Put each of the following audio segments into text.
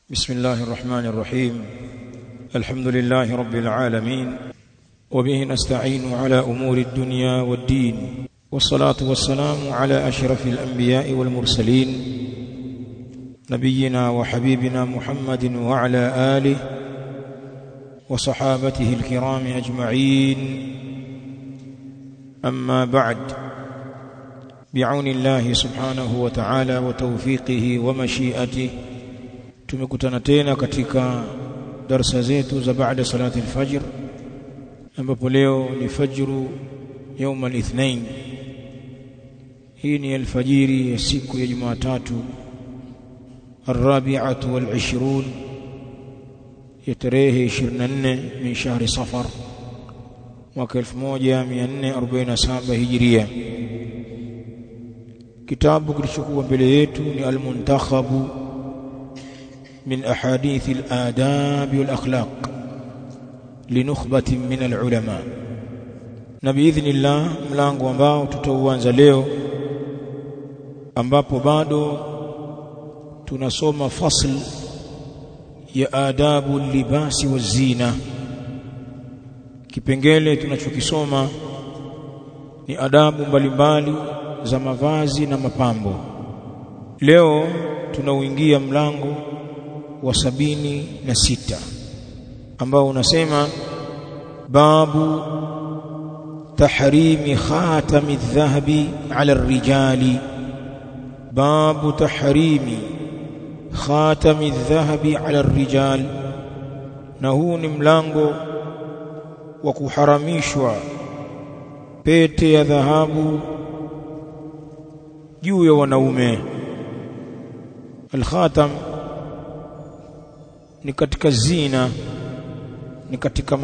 بسم الله الرحمن الرحيم. الحمد لله رب العالمين، وبه نستعين على أمور الدنيا والدين، والصلاة والسلام على أشرف الأنبياء والمرسلين نبينا وحبيبنا محمد وعلى آله وصحابته الكرام أجمعين. أما بعد، بعون الله سبحانه وتعالى وتوفيقه ومشيئته tumekutana tena katika darasa zetu za baada salati al-fajr, ambapo leo ni fajru يوم الاثنين. hii ni alfajiri ya siku ya Jumatatu الرابعة والعشرون ya tarehe 24 min shahri Safar mwaka 1447 Hijria. Kitabu kilichokuwa mbele yetu ni Al-Muntakhabu من أحاديث الآداب والأخلاق لنخبة من العلماء. بإذن الله mlango ambao tutauanza leo, ambapo bado tunasoma fasl ya adabu libasi wa zina. Kipengele tunachokisoma ni adabu mbalimbali za mavazi na mapambo. Leo tunauingia mlango wa 76 ambao unasema babu tahrimi khatami adh-dhahabi 'ala ar-rijali. babu tahrimi khatami adh-dhahabi 'ala ar-rijal, na huu ni mlango wa kuharamishwa pete ya dhahabu juu ya wanaume. Al-khatam ni katika zina, ni katika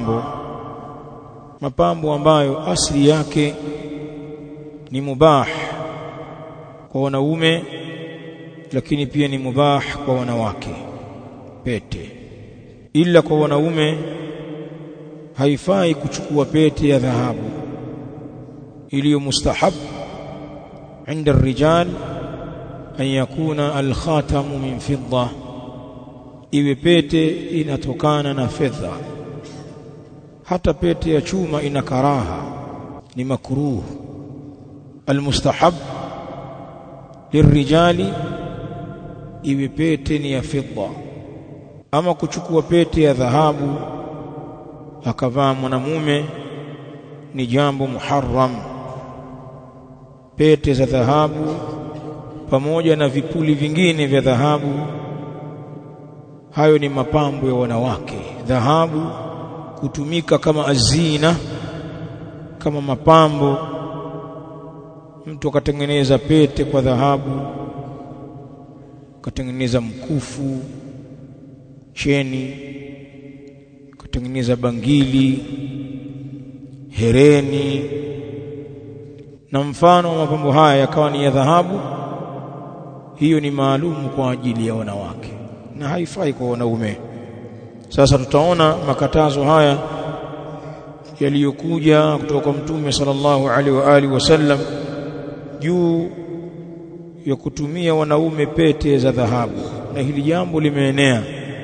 mapambo ambayo asili yake ni mubah kwa wanaume, lakini pia ni mubah kwa wanawake. Pete ila kwa wanaume haifai kuchukua pete ya dhahabu. iliyo mustahab inda ar-rijal an yakuna al-khatamu min fidda, iwe pete inatokana na fedha. Hata pete ya chuma ina karaha, ni makruh. Almustahab lirijali iwe pete ni ya fedha. Ama kuchukua pete ya dhahabu akavaa mwanamume ni jambo muharram. Pete za dhahabu pamoja na vipuli vingine vya dhahabu, hayo ni mapambo ya wanawake. Dhahabu kutumika kama azina, kama mapambo. Mtu akatengeneza pete kwa dhahabu, akatengeneza mkufu, cheni, akatengeneza bangili, hereni na mfano wa mapambo haya yakawa ni ya dhahabu, hiyo ni maalumu kwa ajili ya wanawake na haifai kwa wanaume. Sasa tutaona makatazo haya yaliyokuja kutoka kwa Mtume sallallahu alaihi wa alihi wasallam juu ya kutumia wanaume pete za dhahabu, na hili jambo limeenea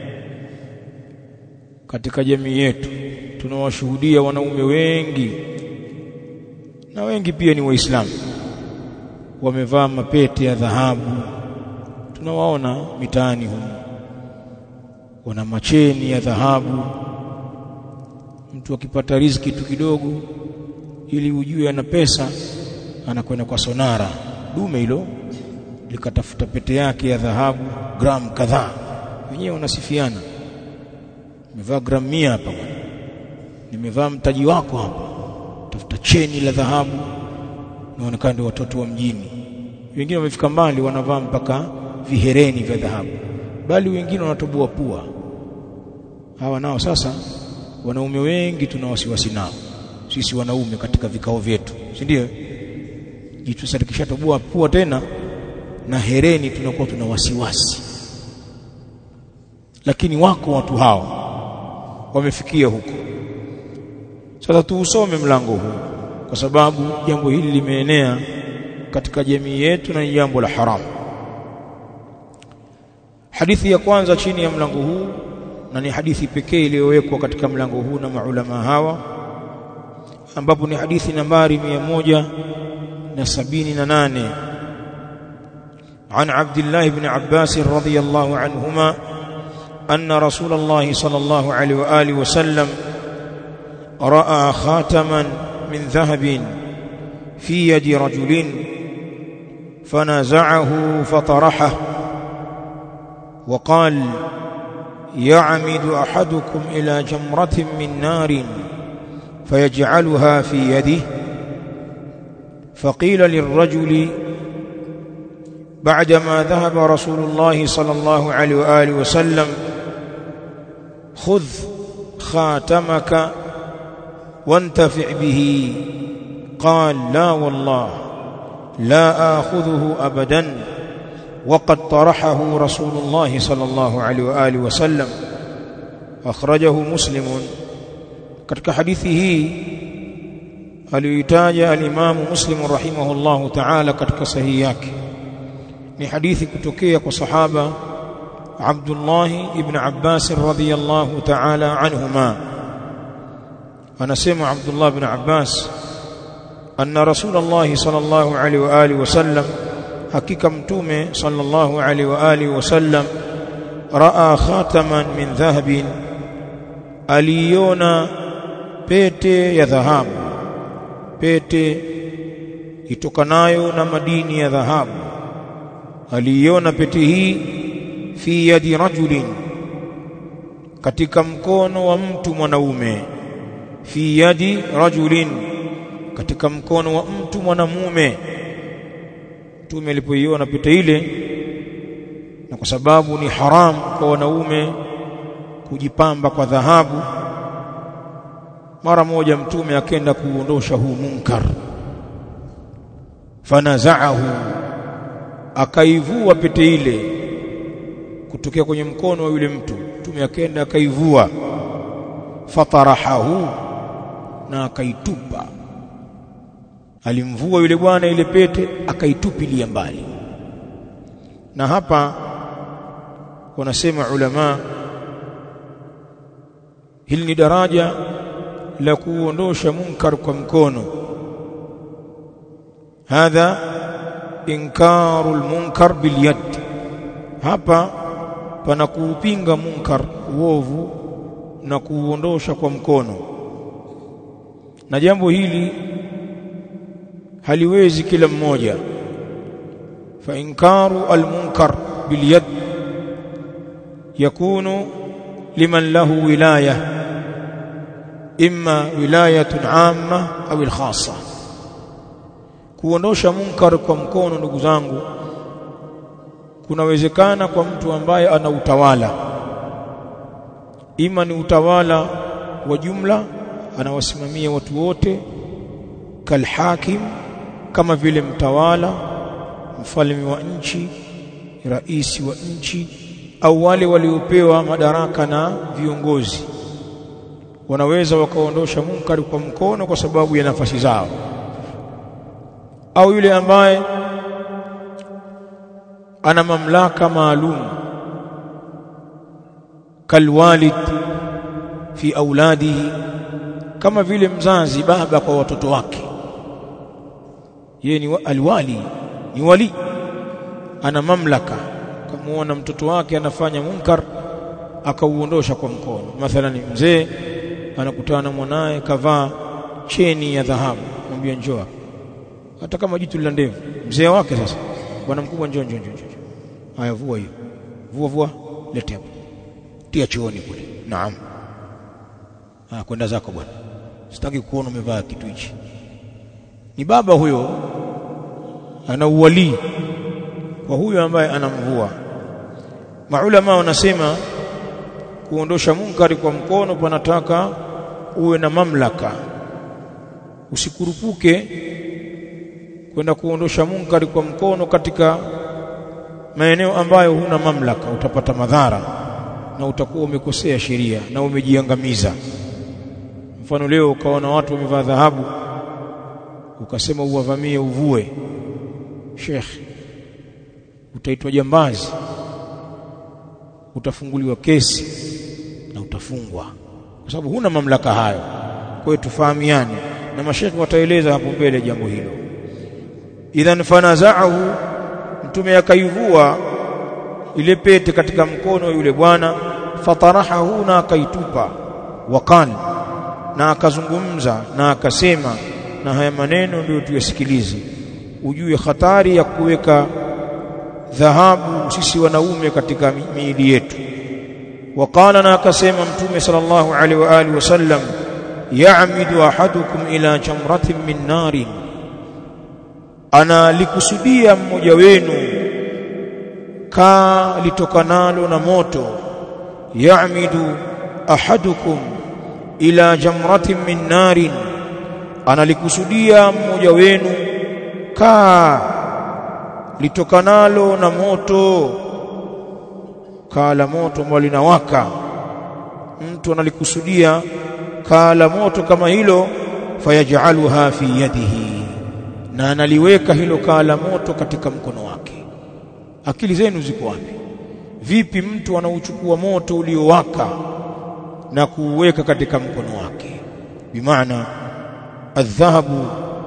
katika jamii yetu. Tunawashuhudia wanaume wengi, na wengi pia ni Waislamu, wamevaa mapete ya dhahabu. Tunawaona mitaani huko wana macheni ya dhahabu. Mtu akipata riziki tu kidogo, ili ujue ana pesa, anakwenda kwa sonara dume hilo likatafuta pete yake ya dhahabu gram kadhaa. Wenyewe wanasifiana, nimevaa gram 100 hapa bwana, nimevaa mtaji wako hapa, tafuta cheni la dhahabu. Naonekana ndio watoto wa mjini. Wengine wamefika mbali, wanavaa mpaka vihereni vya dhahabu, bali wengine wanatoboa pua. Hawa nao sasa wanaume wengi tuna wasiwasi nao sisi wanaume katika vikao vyetu, si ndio? Jitu sasa likishatoboa pua tena na hereni tunakuwa tuna wasiwasi. Lakini wako watu hao wamefikia huko. Sasa tuusome mlango huu kwa sababu jambo hili limeenea katika jamii yetu na ni jambo la haramu. Hadithi ya kwanza chini ya mlango huu, na ni hadithi pekee iliyowekwa katika mlango huu na maulama hawa, ambapo ni hadithi nambari 178 عن عبد الله بن عباس رضي الله عنهما أن رسول الله صلى الله عليه وآله وسلم رأى خاتما من ذهب في يد رجل فنزعه فطرحه وقال يعمد أحدكم إلى جمرة من نار فيجعلها في يده. فقيل للرجل بعدما ذهب رسول الله صلى الله عليه وآله وسلم خذ خاتمك وانتفع به. قال لا والله لا آخذه أبدا وقد طرحه رسول الله صلى الله عليه وآله وسلم. أخرجه مسلم. katika hadithi hii aliyoitaja al-Imam Muslim rahimahullahu ta'ala katika sahihi yake ni hadithi kutokea kwa sahaba Abdullah ibn Abbas radhiyallahu ta'ala anhuma. Anasema Abdullah ibn Abbas anna Rasulullah sallallahu alaihi wa alihi wasallam, hakika mtume sallallahu alaihi wa alihi wasallam, raa khataman min dhahabin, aliona pete ya dhahabu, pete itokanayo na madini ya dhahabu. Aliona pete hii fi yadi rajulin, katika mkono wa mtu mwanaume. Fi yadi rajulin, katika mkono wa mtu mwanamume. Mtume alipoiona pete ile, na kwa sababu ni haram kwa wanaume kujipamba kwa dhahabu, mara moja mtume akaenda kuondosha huu munkar. Fanaza'ahu, akaivua pete ile kutokea kwenye mkono wa yule mtu. Mtume akaenda akaivua. Fatarahahu, na akaitupa. Alimvua yule bwana ile pete akaitupilia mbali. Na hapa wanasema ulama, hili ni daraja la kuondosha munkar kwa mkono. Hadha inkarul munkar bil yad. Hapa pana kuupinga munkar, uovu, na kuondosha kwa mkono. Na jambo hili haliwezi kila mmoja. Fa inkaru al munkar bil yad yakunu liman lahu wilaya, imma wilayatun amma au al khassa. Kuondosha munkar kwa mkono, ndugu zangu, kunawezekana kwa mtu ambaye ana utawala. Ima ni utawala wa jumla, anawasimamia watu wote, kalhakim, kama vile mtawala, mfalme wa nchi, rais wa nchi, au wale waliopewa madaraka na viongozi. Wanaweza wakaondosha munkar kwa mkono kwa sababu ya nafasi zao. Au yule ambaye ana mamlaka maalum, kalwalid fi auladihi, kama vile mzazi, baba kwa watoto wake. Yeye ni alwali, ni wali, ana mamlaka. Kumuona mtoto wake anafanya munkar, akauondosha kwa mkono. Mathalan, mzee anakutana na mwanae kavaa cheni ya dhahabu, mwambie njoo, hata kama jitu la ndevu. Mzee wake sasa, bwana mkubwa, njoo. Haya, vua hiyo, vua, lete hapo, tia chooni kule. Naam, kwenda zako bwana, sitaki kuona umevaa kitu hichi. Ni baba huyo, ana uwali kwa huyo ambaye anamvua. Maulama wanasema kuondosha munkari kwa mkono panataka uwe na mamlaka. Usikurupuke kwenda kuondosha munkari kwa mkono katika maeneo ambayo huna mamlaka, utapata madhara na utakuwa umekosea sheria na umejiangamiza. Mfano, leo ukaona watu wamevaa dhahabu, ukasema uwavamie, uvue, Sheikh, utaitwa jambazi. utafunguliwa kesi na utafungwa, kwa sababu huna mamlaka hayo. Kwa hiyo tufahamiane, na mashekhi wataeleza hapo mbele jambo hilo. Idhan fanaza'ahu, mtume akaivua ile pete katika mkono yule bwana, fatarahahu, na akaitupa, waqala, na akazungumza na akasema, na haya maneno ndio tuyasikilize ujue hatari ya kuweka dhahabu sisi wanaume katika miili yetu. Waqala, na akasema mtume sallallahu alaihi wa alihi wasallam, ya'midu ahadukum ila jamratin min narin, ana likusudia mmoja wenu litokanalo na moto. Ya'midu ahadukum ila jamratin min narin, ana likusudia mmoja wenu litokanalo na moto, la moto ambalo linawaka. Mtu analikusudia la moto kama hilo, fayaj'aluha fi yadihi, na analiweka hilo la moto katika mkono wake. Akili zenu ziko wapi? Vipi mtu anauchukua moto uliowaka na kuuweka katika mkono wake? Bimaana adh-dhahabu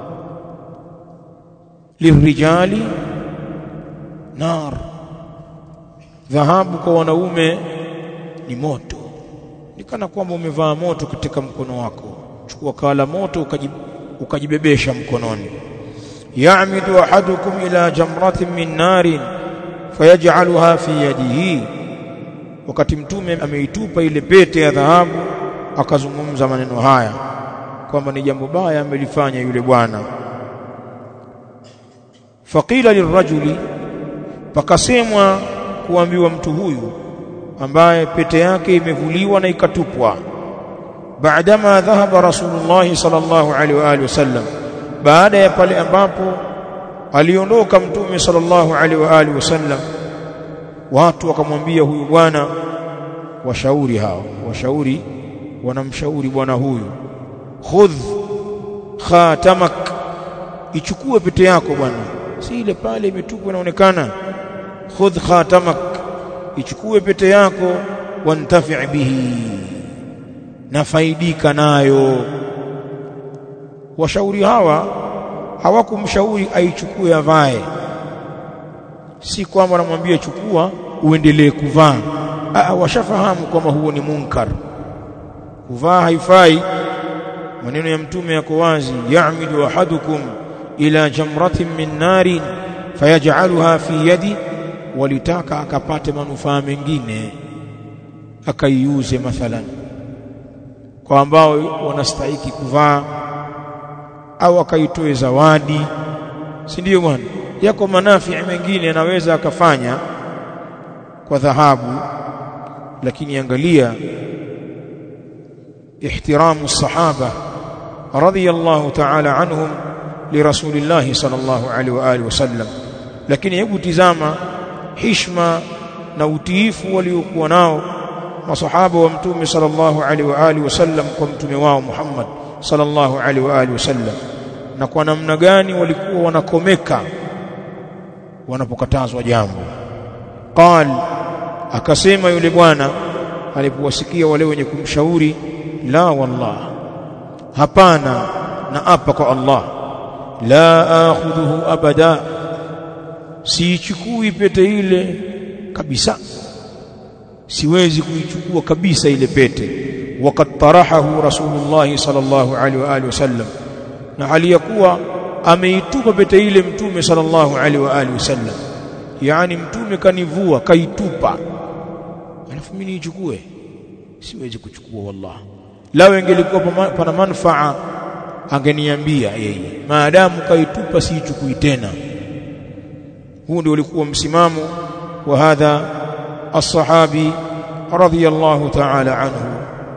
lirijali nar, dhahabu kwa wanaume ni moto. Ni kana kwamba umevaa moto katika mkono wako. Chukua la moto ukajibebesha mkononi. Ya'midu ahadukum ila jamratin min narin fayaj'aluha fi yadihi, wakati mtume ameitupa ile pete ya dhahabu akazungumza maneno haya kwamba ni jambo baya amelifanya yule bwana. Faqila lirrajuli, pakasemwa kuambiwa mtu huyu ambaye pete yake imevuliwa na ikatupwa, baadama dhahaba Rasulullah sallallahu alaihi wa alihi wasallam, baada ya pale ambapo aliondoka mtume sallallahu alaihi wa alihi wasallam, watu wakamwambia huyu bwana, washauri wanamshauri bwana huyu, khudh khatamak, ichukue pete yako bwana, si ile pale imetupwa inaonekana. Khudh khatamak, ichukue pete yako, wantafi' bihi, na faidika nayo. Washauri hawa hawakumshauri aichukue avae, si kwamba anamwambia chukua uendelee kuvaa. Washafahamu kwamba huo ni munkar, kuvaa haifai. Maneno ya mtume yako wazi, ya'midu ahadukum ila jamratin min narin fayaj'aluha fi yadi, walitaka akapate manufaa mengine akaiuze, mathalan kwa ambao wanastahili kuvaa, au akaitoe zawadi, si ndio bwana? Yako manafii mengine anaweza akafanya kwa dhahabu. Lakini angalia ihtiramu sahaba radhiyallahu ta'ala anhum li rasulillah sallallahu alaihi wa alihi wasallam. Lakini hebu tizama heshima na utiifu waliokuwa nao masahaba wa mtume sallallahu alaihi wa alihi wasallam kwa mtume wao Muhammad sallallahu alaihi wa alihi wasallam, na kwa namna gani walikuwa wanakomeka wanapokatazwa jambo. Qal, akasema yule bwana alipowasikia wale wenye kumshauri, la wallah, hapana, na apa kwa Allah, la akhudhuhu abada, siichukui pete ile kabisa, siwezi kuichukua kabisa ile pete. Waqad tarahahu Rasulullah sallallahu alaihi wa alihi wasallam, na hali ya kuwa ameitupa pete ile mtume sallallahu alaihi wa alihi wasallam. Yani mtume kanivua kaitupa, alafu mimi niichukue? Siwezi kuchukua wallah. Lao ingelikuwa pana manufaa angeniambia yeye, maadamu kaitupa siichukui tena. Huu ndio ulikuwa msimamo wa hadha as-sahabi radhiyallahu ta'ala anhu.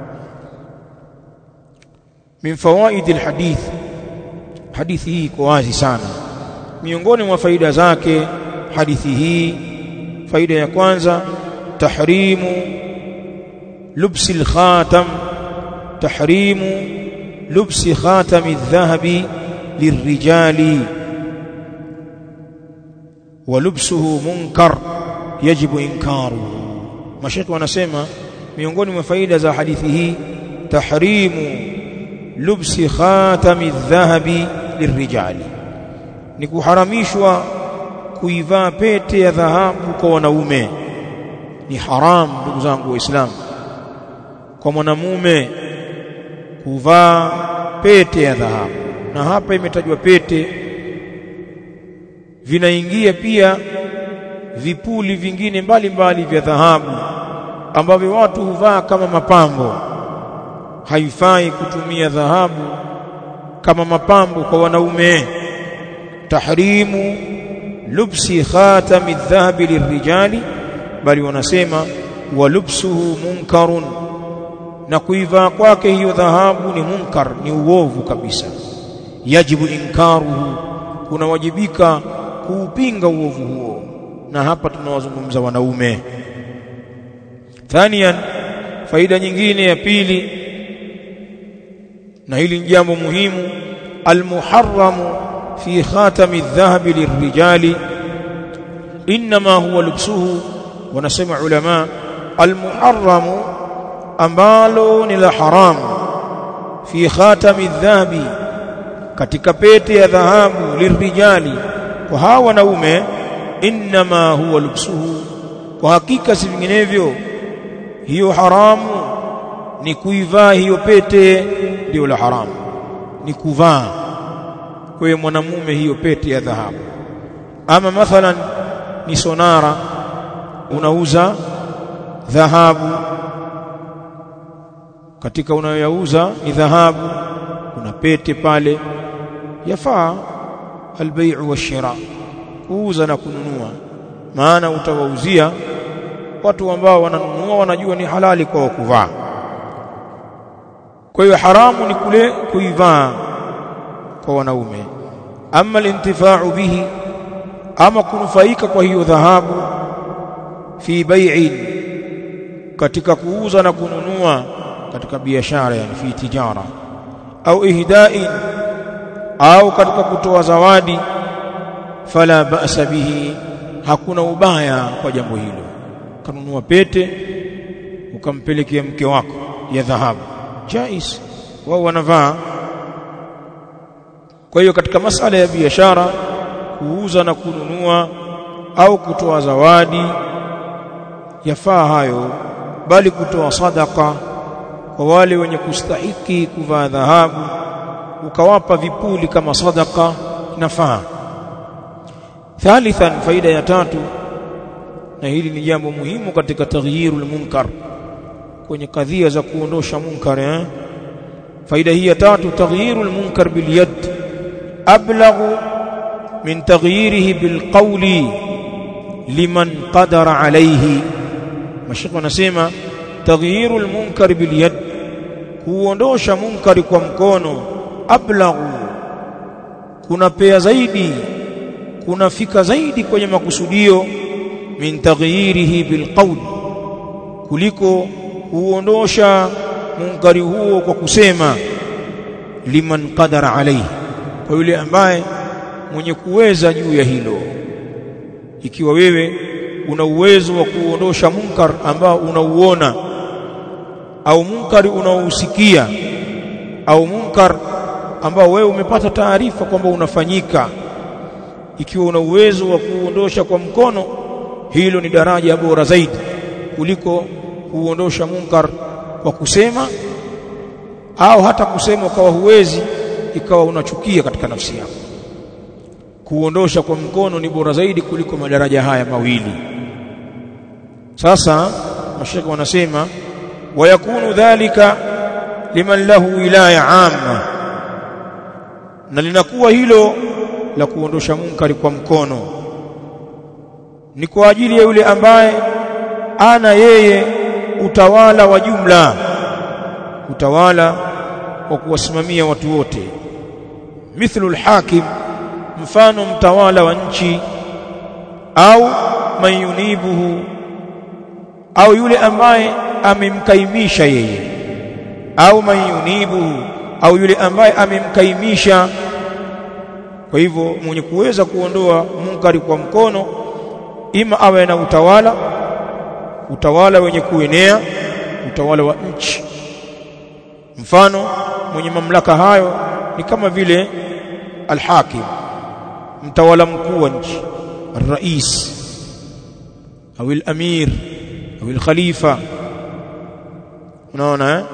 Min fawaid al-hadith, hadithi hii iko wazi sana. Miongoni mwa faida zake hadithi hii, faida ya kwanza, tahrimu lubsi al-khatam, tahrimu lubsi khatam adh-dhahabi lirrijali, wa lubsuhu munkar yajibu inkaruhu. mashaka wanasema miongoni mwa faida za hadithi hii tahrimu lubsi khatami dhahabi lirijali, ni kuharamishwa kuivaa pete ya dhahabu kwa wanaume. Ni haram ndugu zangu waislamu kwa mwanamume kuvaa pete ya dhahabu, na hapa imetajwa pete, vinaingia pia vipuli vingine mbalimbali vya dhahabu ambavyo watu huvaa kama mapambo. Haifai kutumia dhahabu kama mapambo kwa wanaume. Tahrimu lubsi khatami dhahabi lirijali, bali wanasema wa lubsuhu munkarun, na kuivaa kwake hiyo dhahabu ni munkar, ni uovu kabisa. Yajibu inkaruhu, kunawajibika kuupinga uovu huo, na hapa tunawazungumza wanaume. Thaniyan, faida nyingine ya pili, na hili ni jambo muhimu, almuharramu fi khatami dhahabi lirijali inma huwa lubsuhu. Wanasema ulama almuharramu, ambalo ni la haramu, fi khatami dhahabi, katika pete ya dhahabu, lirijali, kwa hawa wanaume, inma huwa lubsuhu, kwa hakika si vinginevyo hiyo haramu ni kuivaa hiyo pete, ndio la haramu ni kuvaa kwa mwanamume hiyo pete ya dhahabu. Ama mathalan ni sonara, unauza dhahabu, katika unayoyauza ni dhahabu, kuna pete pale, yafaa albay'u washira, kuuza na kununua, maana utawauzia watu ambao wananunua wanajua ni halali kwa kuvaa. Kwa hiyo haramu ni kule kuivaa kwa wanaume. Ama alintifa'u bihi, ama kunufaika kwa hiyo dhahabu, fi bai'in, katika kuuza na kununua, katika biashara, yani fi tijara, au ihda'in, au katika kutoa zawadi, fala ba'sa bihi, hakuna ubaya kwa jambo hilo. Kanunua pete ukampelekea mke wako ya dhahabu, jaiz, wao wanavaa. Kwa hiyo katika masala ya biashara, kuuza na kununua au kutoa zawadi, yafaa hayo, bali kutoa sadaka kwa wale wenye kustahiki kuvaa dhahabu, ukawapa vipuli kama sadaka, inafaa. Thalithan, faida ya tatu, na hili ni jambo muhimu katika taghyirul munkar, kwenye kadhia za kuondosha munkar. Faida hii ya tatu, taghyirul munkar bil yad ablaghu min taghyirihi bil qawli liman qadara alayhi. Mashaka wanasema taghyirul munkar bil yad, kuondosha munkari kwa mkono, ablaghu, kunapea zaidi, kunafika zaidi kwenye makusudio, min taghyirihi bil qawl, kuliko kuondosha munkari huo kwa kusema, liman qadara alayhi, kwa yule ambaye mwenye kuweza juu ya hilo. Ikiwa wewe una uwezo wa kuondosha munkar ambao unauona, au munkari unaousikia, au munkar ambao wewe umepata taarifa kwamba unafanyika, ikiwa una uwezo wa kuondosha kwa mkono, hilo ni daraja bora zaidi kuliko kuondosha munkar kwa kusema, au hata kusema ukawa huwezi, ikawa unachukia katika nafsi yako. Kuondosha kwa mkono ni bora zaidi kuliko madaraja haya mawili. Sasa mashaka wanasema wayakunu dhalika liman lahu wilaya amma, na linakuwa hilo la kuondosha munkari kwa mkono ni kwa ajili ya yule ambaye ana yeye utawala wa jumla, utawala wa kuwasimamia watu wote. Mithlu alhakim, mfano mtawala wa nchi, au man yunibuhu, au yule ambaye amemkaimisha yeye, au man yunibuhu, au yule ambaye amemkaimisha. Kwa hivyo mwenye kuweza kuondoa munkari kwa mkono, ima awe na utawala utawala wenye kuenea, utawala wa nchi. Mfano mwenye mamlaka hayo ni kama vile al-hakim, mtawala mkuu wa nchi, al-rais au al-amir au al-khalifa, unaona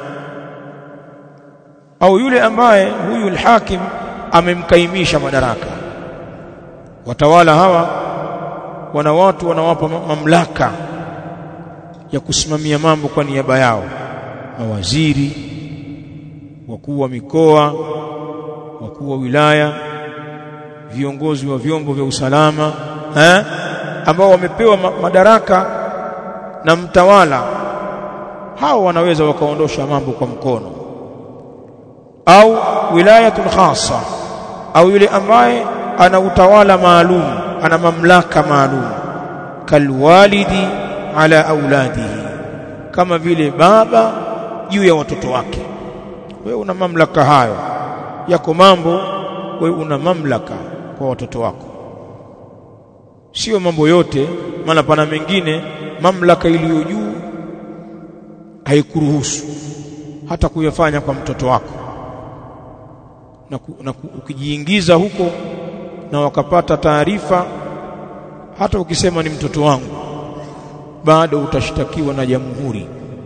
au yule ambaye huyu al-hakim amemkaimisha madaraka. Watawala hawa wana watu wanawapa mamlaka ya kusimamia mambo kwa niaba yao, mawaziri, wakuu wa mikoa, wakuu wa wilaya, viongozi wa vyombo vya usalama, ambao wamepewa madaraka na mtawala. Hao wanaweza wakaondosha mambo kwa mkono. Au wilayatul khassa, au yule ambaye ana utawala maalum, ana mamlaka maalum, kalwalidi ala auladihi, kama vile baba juu ya watoto wake. Wewe una mamlaka hayo yako mambo, wewe una mamlaka kwa watoto wako, sio mambo yote. Maana pana mengine mamlaka iliyo juu haikuruhusu hata kuyafanya kwa mtoto wako, na ukijiingiza huko na wakapata taarifa, hata ukisema ni mtoto wangu, bado utashtakiwa na jamhuri,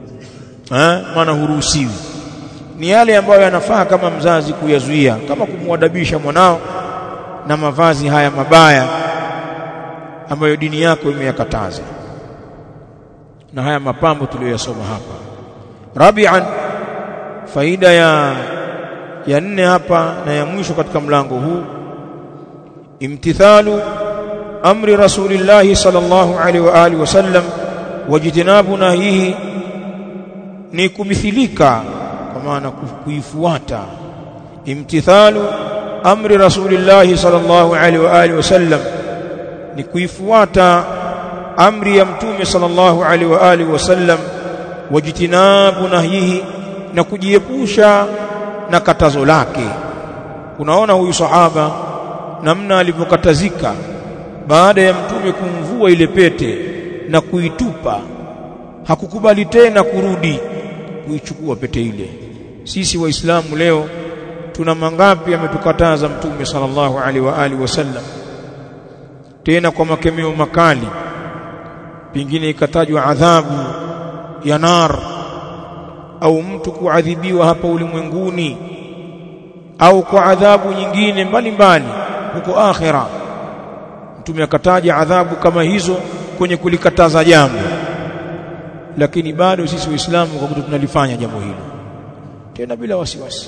maana huruhusiwi. Ni yale ambayo yanafaa kama mzazi kuyazuia, kama kumwadabisha mwanao na mavazi haya mabaya ambayo dini yako imeyakataza, na haya mapambo tuliyosoma hapa. Rabi'an, faida ya nne hapa na ya mwisho katika mlango huu, imtithalu amri Rasulillah sallallahu alaihi wa alihi wasallam wajitinabu nahihi, ni kumithilika, kwa maana kuifuata. Imtithalu amri Rasulillah sallallahu alaihi wa alihi wasallam, ni kuifuata amri ya mtume sallallahu alaihi wa alihi wasallam, wajitinabu nahihi, na kujiepusha na katazo lake. Unaona huyu sahaba namna alivyokatazika baada ya mtume kumvua ile pete na kuitupa, hakukubali tena kurudi kuichukua pete ile. Sisi waislamu leo tuna mangapi ametukataza mtume sallallahu alaihi wa alihi wasallam, tena kwa makemeo makali, pengine ikatajwa adhabu ya nar, au mtu kuadhibiwa hapa ulimwenguni, au kwa adhabu nyingine mbalimbali huko akhira. Mtume akataja adhabu kama hizo kwenye kulikataza jambo, lakini bado sisi waislamu kwa kuto tunalifanya jambo hilo tena bila wasiwasi,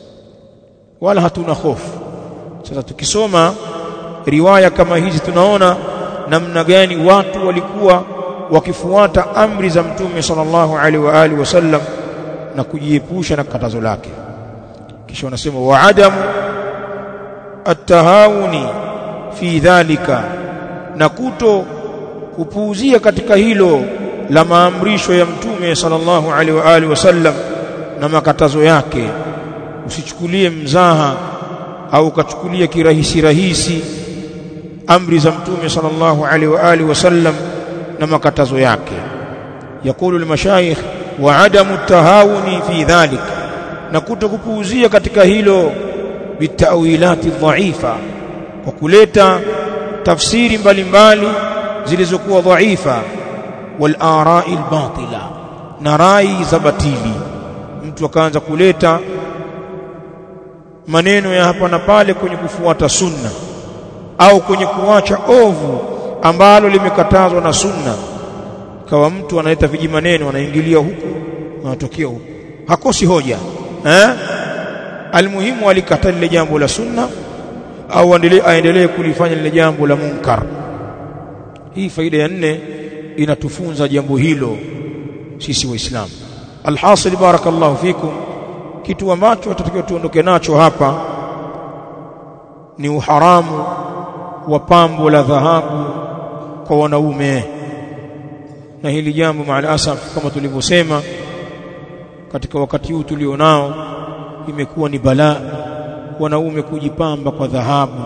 wala hatuna hofu. Sasa tukisoma riwaya kama hizi tunaona namna gani watu walikuwa wakifuata amri za mtume sallallahu alaihi wa alihi wasallam na kujiepusha na katazo lake. Kisha wanasema wa adamu at-tahawuni fi dhalika, na kuto kupuuzia katika hilo la maamrisho ya mtume sallallahu alaihi wa alihi wasallam na makatazo yake. Usichukulie mzaha au ukachukulia kirahisi rahisi amri za mtume sallallahu alaihi wa alihi wasallam na makatazo yake. Yakulu al-mashayikh wa adamu at-tahawuni fi dhalika, na kutokupuuzia katika hilo bitawilati dhaifa, kwa kuleta tafsiri mbalimbali zilizokuwa dhaifa, wal ara'i al-batila, na rai za batili. Mtu akaanza kuleta maneno ya hapa na pale kwenye kufuata sunna au kwenye kuacha ovu ambalo limekatazwa na sunna. Kawa mtu analeta viji maneno, anaingilia huko anatokea huko, hakosi hoja. Almuhimu alikata lile jambo la sunna au aendelee kulifanya lile jambo la munkar. Hii faida ya nne inatufunza jambo hilo sisi waislamu. Alhasil, barakallahu fikum, kitu ambacho tutakiwa tuondoke nacho hapa ni uharamu wa pambo la dhahabu kwa wanaume. Na hili jambo maalasaf, kama tulivyosema, katika wakati huu tulionao imekuwa ni balaa, wanaume kujipamba kwa dhahabu,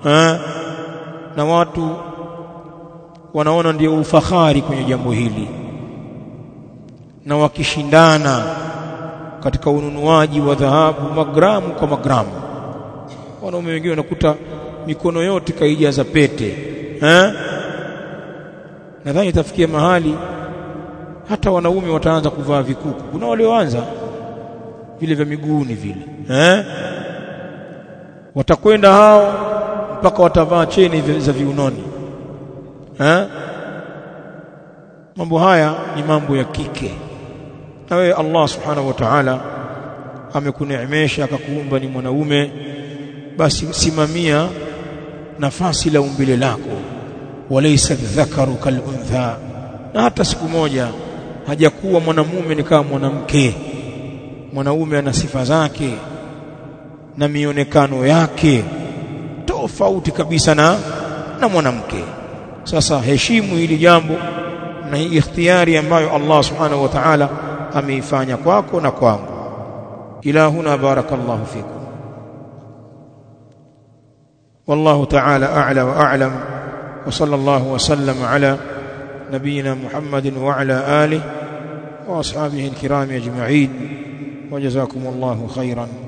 na watu wanaona ndio ufahari kwenye jambo hili. na wakishindana katika ununuaji wa dhahabu magramu kwa magramu. Wanaume wengine wanakuta mikono yote kaijaza pete. Nadhani itafikia mahali hata wanaume wataanza kuvaa vikuku. Kuna wale waanza vile vya miguuni vile. Watakwenda hao mpaka watavaa cheni za viunoni. Mambo haya ni mambo ya kike. Na wewe Allah subhanahu wa ta'ala amekuneemesha akakuumba ni mwanaume, basi simamia nafasi la umbile lako. Walaysa dhakaru kal untha, na hata siku moja hajakuwa mwanamume ni kama mwanamke. Mwanaume ana sifa zake na mionekano yake tofauti kabisa na mwanamke. Sasa heshimu hili jambo na hii ikhtiyari ambayo Allah subhanahu wa ta'ala ameifanya kwako na kwangu. Ila huna barakallahu fikum. Wallahu ta'ala a'la wa a'lam, wa sallallahu wa sallam ala nabiyyina Muhammadin wa ala alihi wa ashabihi al-kiram ajma'in, wa jazakumullahu khairan.